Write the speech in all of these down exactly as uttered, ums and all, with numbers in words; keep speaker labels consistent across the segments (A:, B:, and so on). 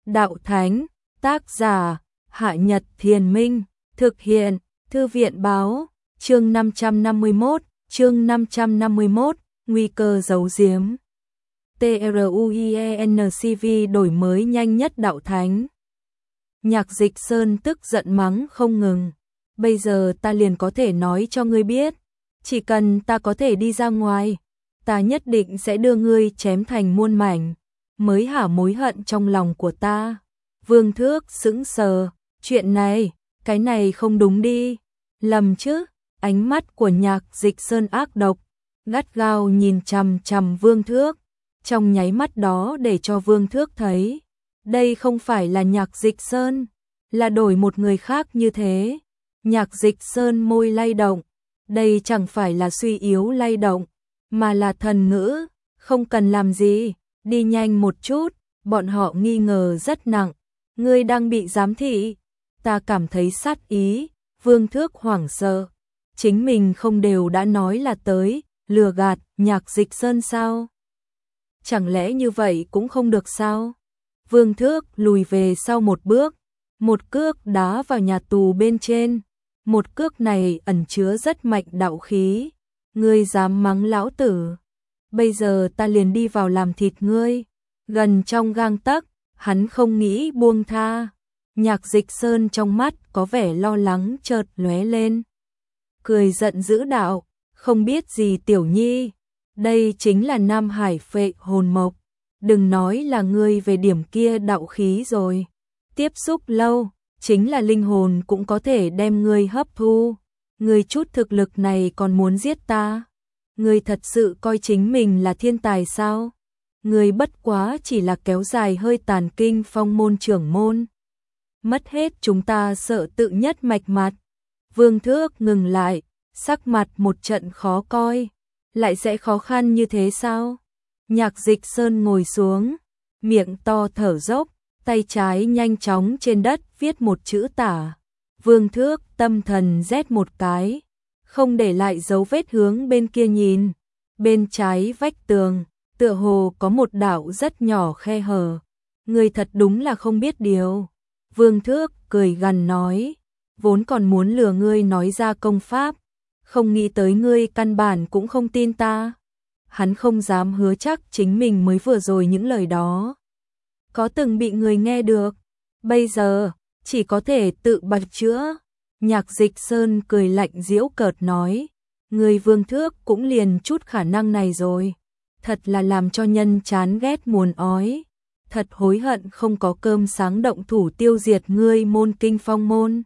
A: đạo thánh, tác giả, Hạ Nhật Thiền Minh, thực hiện, Thư viện báo, chương năm trăm năm mươi mốt, chương năm trăm năm mươi mốt, nguy cơ giấu giếm. TRUIENCV đổi mới nhanh nhất đạo thánh. Nhạc Dịch Sơn tức giận mắng không ngừng. Bây giờ ta liền có thể nói cho ngươi biết, chỉ cần ta có thể đi ra ngoài, ta nhất định sẽ đưa ngươi chém thành muôn mảnh, mới hả mối hận trong lòng của ta. Vương Thước sững sờ, chuyện này, cái này không đúng đi, lầm chứ? Ánh mắt của Nhạc Dịch Sơn ác độc, gắt gao nhìn chằm chằm Vương Thước, trong nháy mắt đó để cho Vương Thước thấy, đây không phải là Nhạc Dịch Sơn, là đổi một người khác như thế. Nhạc Dịch Sơn môi lay động, đây chẳng phải là suy yếu lay động, mà là thần ngữ, không cần làm gì, đi nhanh một chút, bọn họ nghi ngờ rất nặng, ngươi đang bị giám thị, ta cảm thấy sát ý. Vương Thước hoảng sợ, chính mình không đều đã nói là tới, lừa gạt Nhạc Dịch Sơn sao? Chẳng lẽ như vậy cũng không được sao? Vương Thước lùi về sau một bước, một cước đá vào nhà tù bên trên, một cước này ẩn chứa rất mạnh đạo khí, ngươi dám mắng lão tử, bây giờ ta liền đi vào làm thịt ngươi. Gần trong gang tấc, hắn không nghĩ buông tha. Nhạc Dịch Sơn trong mắt có vẻ lo lắng chợt lóe lên, cười giận dữ đạo, không biết gì tiểu nhi, đây chính là Nam Hải phệ hồn mộc, đừng nói là ngươi về điểm kia đạo khí rồi, tiếp xúc lâu, chính là linh hồn cũng có thể đem ngươi hấp thu, ngươi chút thực lực này còn muốn giết ta, ngươi thật sự coi chính mình là thiên tài sao? Ngươi bất quá chỉ là kéo dài hơi tàn kinh phong môn trưởng môn, mất hết chúng ta sợ tự nhất mạch mặt. Vương Thước ngừng lại, sắc mặt một trận khó coi, lại sẽ khó khăn như thế sao? Nhạc Dịch Sơn ngồi xuống, miệng to thở dốc, tay trái nhanh chóng trên đất viết một chữ tả. Vương Thước tâm thần rét một cái, không để lại dấu vết hướng bên kia nhìn, bên trái vách tường, tựa hồ có một đạo rất nhỏ khe hở. Ngươi thật đúng là không biết điều. Vương Thước cười gằn nói, vốn còn muốn lừa ngươi nói ra công pháp, không nghĩ tới ngươi căn bản cũng không tin ta. Hắn không dám hứa chắc chính mình mới vừa rồi những lời đó có từng bị người nghe được, bây giờ chỉ có thể tự bạch chữa. Nhạc Dịch Sơn cười lạnh giễu cợt nói, người Vương Thước cũng liền chút khả năng này rồi, thật là làm cho nhân chán ghét muồn ói, thật hối hận không có cơm sáng động thủ tiêu diệt ngươi môn kinh phong môn,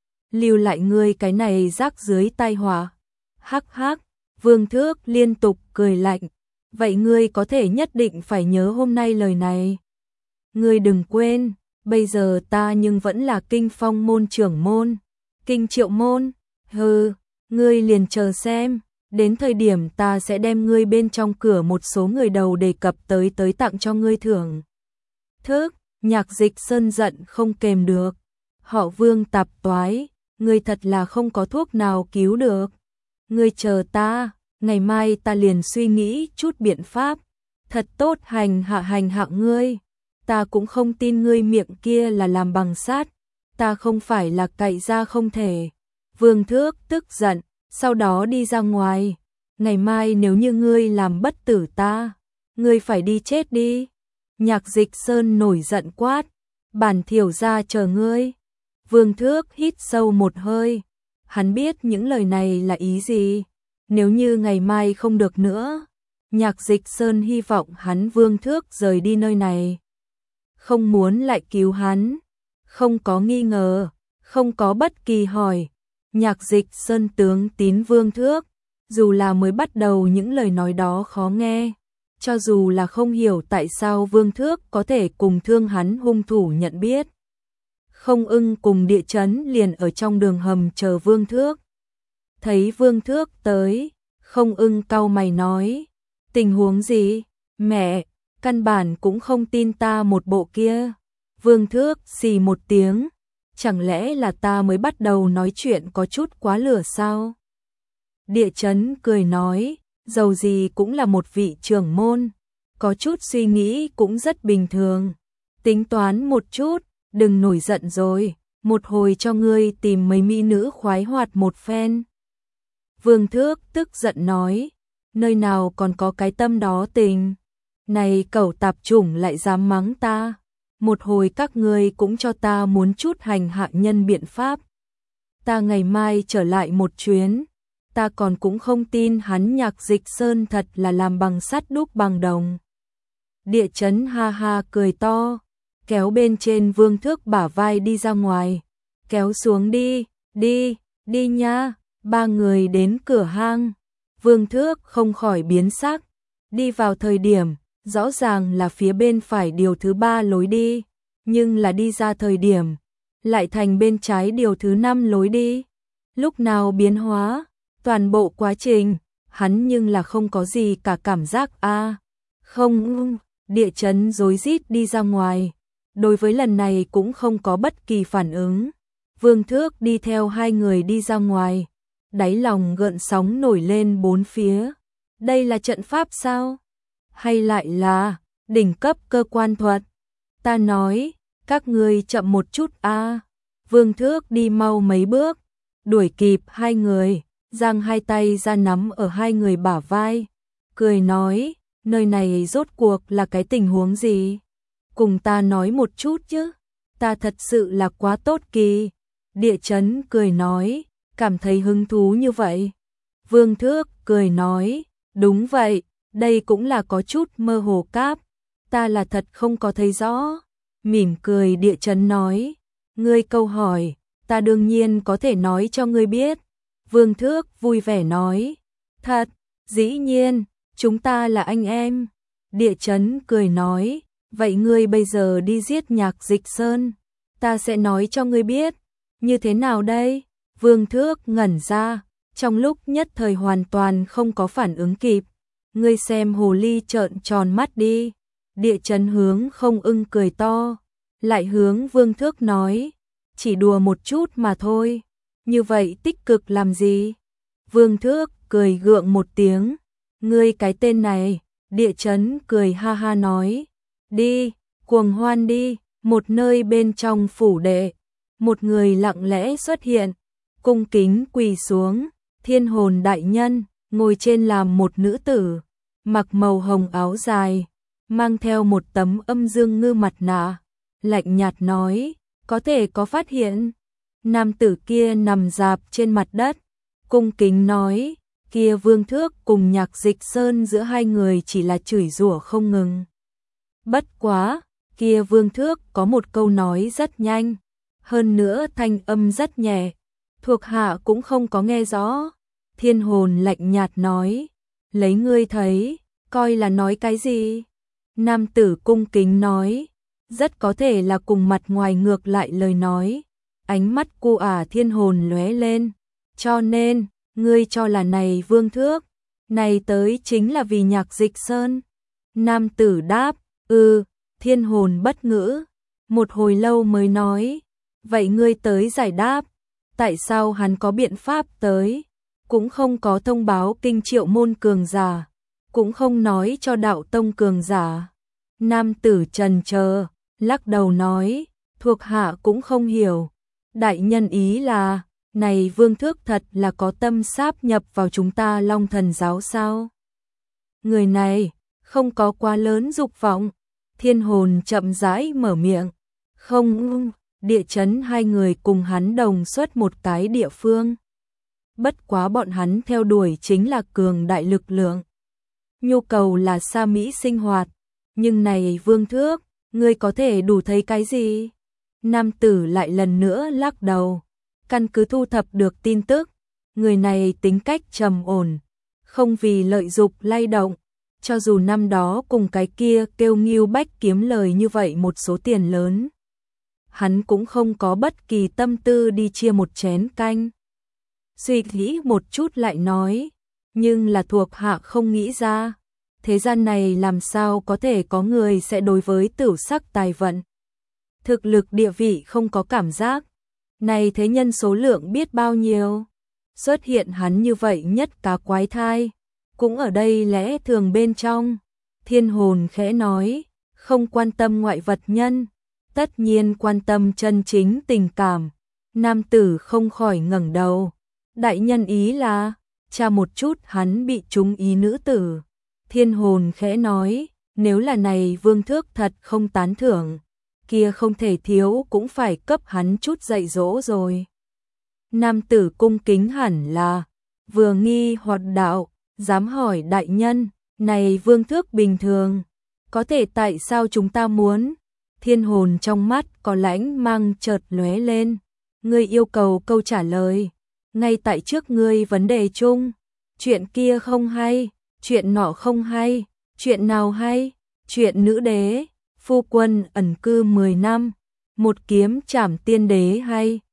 A: lưu lại ngươi cái này rác dưới tai họa. Hắc hắc, Vương Thước liên tục cười lạnh, vậy ngươi có thể nhất định phải nhớ hôm nay lời này. Ngươi đừng quên, bây giờ ta nhưng vẫn là kinh phong môn trưởng môn, kinh triệu môn, hừ, ngươi liền chờ xem, đến thời điểm ta sẽ đem ngươi bên trong cửa một số người đầu đề cập tới tới tặng cho ngươi thưởng. Thức, Nhạc Dịch Sơn giận không kềm được, họ Vương tạp toái, ngươi thật là không có thuốc nào cứu được. Ngươi chờ ta, ngày mai ta liền suy nghĩ chút biện pháp, thật tốt hành hạ hành hạ ngươi. Ta cũng không tin ngươi miệng kia là làm bằng sắt, ta không phải là cậy ra không thể. Vương Thước tức giận, sau đó đi ra ngoài. Ngày mai nếu như ngươi làm bất tử ta, ngươi phải đi chết đi. Nhạc Dịch Sơn nổi giận quát, bản thiểu gia chờ ngươi. Vương Thước hít sâu một hơi, hắn biết những lời này là ý gì. Nếu như ngày mai không được nữa, Nhạc Dịch Sơn hy vọng hắn Vương Thước rời đi nơi này, không muốn lại cứu hắn. Không có nghi ngờ, không có bất kỳ hỏi, Nhạc Dịch Sơn tướng tín Vương Thước, dù là mới bắt đầu những lời nói đó khó nghe, cho dù là không hiểu tại sao Vương Thước có thể cùng thương hắn hung thủ nhận biết. Không Ưng cùng Địa Chấn liền ở trong đường hầm chờ Vương Thước. Thấy Vương Thước tới, Không Ưng cau mày nói, tình huống gì? Mẹ, căn bản cũng không tin ta một bộ kia. Vương Thước xì một tiếng, chẳng lẽ là ta mới bắt đầu nói chuyện có chút quá lửa sao? Địa Chấn cười nói, dầu gì cũng là một vị trưởng môn, có chút suy nghĩ cũng rất bình thường. tính toán một chút, đừng nổi giận rồi, một hồi cho ngươi tìm mấy mỹ nữ khoái hoạt một phen. Vương Thước tức giận nói, nơi nào còn có cái tâm đó tình. Này cẩu tạp chủng lại dám mắng ta, một hồi các ngươi cũng cho ta muốn chút hành hạ nhân biện pháp. Ta ngày mai trở lại một chuyến, ta còn cũng không tin hắn Nhạc Dịch Sơn thật là làm bằng sắt đúc bằng đồng. Địa Chấn ha ha cười to, kéo bên trên Vương Thước bả vai đi ra ngoài, kéo xuống đi, đi, đi nha. Ba người đến cửa hang, Vương Thước không khỏi biến sắc, đi vào thời điểm, rõ ràng là phía bên phải điều thứ ba lối đi, nhưng là đi ra thời điểm, lại thành bên trái điều thứ năm lối đi. Lúc nào biến hóa, toàn bộ quá trình, hắn nhưng là không có gì cả cảm giác a à, không, Địa Chấn rối rít đi ra ngoài, đối với lần này cũng không có bất kỳ phản ứng. Vương Thước đi theo hai người đi ra ngoài, đáy lòng gợn sóng nổi lên bốn phía. Đây là trận pháp sao? Hay lại là đỉnh cấp cơ quan thuật? Ta nói, các ngươi chậm một chút a. À. Vương Thước đi mau mấy bước, đuổi kịp hai người, giang hai tay ra nắm ở hai người bả vai, cười nói, nơi này rốt cuộc là cái tình huống gì? Cùng ta nói một chút chứ, ta thật sự là quá tốt kỳ. Địa Chấn cười nói, cảm thấy hứng thú như vậy. Vương Thước cười nói, đúng vậy, đây cũng là có chút mơ hồ cáp, ta là thật không có thấy rõ. Mỉm cười Địa Chấn nói, ngươi câu hỏi, ta đương nhiên có thể nói cho ngươi biết. Vương Thước vui vẻ nói, thật, dĩ nhiên, chúng ta là anh em. Địa Chấn cười nói, vậy ngươi bây giờ đi giết Nhạc Dịch Sơn, ta sẽ nói cho ngươi biết. Như thế nào đây? Vương Thước ngẩn ra, trong lúc nhất thời hoàn toàn không có phản ứng kịp. Ngươi xem hồ ly trợn tròn mắt đi. Địa Chấn hướng không ưng cười to, lại hướng Vương Thước nói, chỉ đùa một chút mà thôi, như vậy tích cực làm gì? Vương Thước cười gượng một tiếng, ngươi cái tên này. Địa Chấn cười ha ha nói, đi, cuồng hoan đi. Một nơi bên trong phủ đệ, một người lặng lẽ xuất hiện, cung kính quỳ xuống. Thiên Hồn đại nhân ngồi trên làm một nữ tử, mặc màu hồng áo dài, mang theo một tấm âm dương ngư mặt nạ, lạnh nhạt nói, có thể có phát hiện. Nam tử kia nằm rạp trên mặt đất, cung kính nói, kia Vương Thước cùng Nhạc Dịch Sơn giữa hai người chỉ là chửi rủa không ngừng. Bất quá, kia Vương Thước có một câu nói rất nhanh, hơn nữa thanh âm rất nhẹ, thuộc hạ cũng không có nghe rõ. Thiên Hồn lạnh nhạt nói, lấy ngươi thấy, coi là nói cái gì? Nam tử cung kính nói, rất có thể là cùng mặt ngoài ngược lại lời nói. Ánh mắt cô ả Thiên Hồn lóe lên, cho nên, ngươi cho là này Vương Thước, này tới chính là vì Nhạc Dịch Sơn. Nam tử đáp, ừ. Thiên Hồn bất ngữ, một hồi lâu mới nói, vậy ngươi tới giải đáp, tại sao hắn có biện pháp tới, cũng không có thông báo kinh Triệu môn cường giả, cũng không nói cho đạo tông cường giả. Nam tử trần chờ, lắc đầu nói, thuộc hạ cũng không hiểu, đại nhân ý là, này Vương Thước thật là có tâm sáp nhập vào chúng ta Long Thần giáo sao? Người này, không có quá lớn dục vọng. Thiên Hồn chậm rãi mở miệng, không, Địa Chấn hai người cùng hắn đồng xuất một cái địa phương. Bất quá bọn hắn theo đuổi chính là cường đại lực lượng. Nhu cầu là xa mỹ sinh hoạt, nhưng này Vương Thước, ngươi có thể đủ thấy cái gì? Nam tử lại lần nữa lắc đầu, căn cứ thu thập được tin tức, người này tính cách trầm ổn, không vì lợi dục lay động. Cho dù năm đó cùng cái kia kêu Ngưu Bách kiếm lời như vậy một số tiền lớn, hắn cũng không có bất kỳ tâm tư đi chia một chén canh. Suy nghĩ một chút lại nói, nhưng là thuộc hạ không nghĩ ra, thế gian này làm sao có thể có người sẽ đối với tửu sắc tài vận, thực lực địa vị không có cảm giác, này thế nhân số lượng biết bao nhiêu, xuất hiện hắn như vậy nhất cá quái thai. Cũng ở đây lẽ thường bên trong. Thiên Hồn khẽ nói, không quan tâm ngoại vật nhân, tất nhiên quan tâm chân chính tình cảm. Nam tử không khỏi ngẩng đầu. Đại nhân ý là, tra một chút hắn bị trúng ý nữ tử. Thiên hồn khẽ nói, nếu là này vương thước thật không tán thưởng, kia không thể thiếu cũng phải cấp hắn chút dạy dỗ rồi. Nam tử cung kính hẳn là, vừa nghi hoặc đạo, dám hỏi đại nhân, này vương thước bình thường, có thể tại sao chúng ta muốn? Thiên hồn trong mắt có lãnh mang chợt lóe lên, ngươi yêu cầu câu trả lời, ngay tại trước ngươi vấn đề chung, chuyện kia không hay, chuyện nọ không hay, chuyện nào hay, chuyện nữ đế, phu quân ẩn cư mười năm, một kiếm trảm tiên đế hay,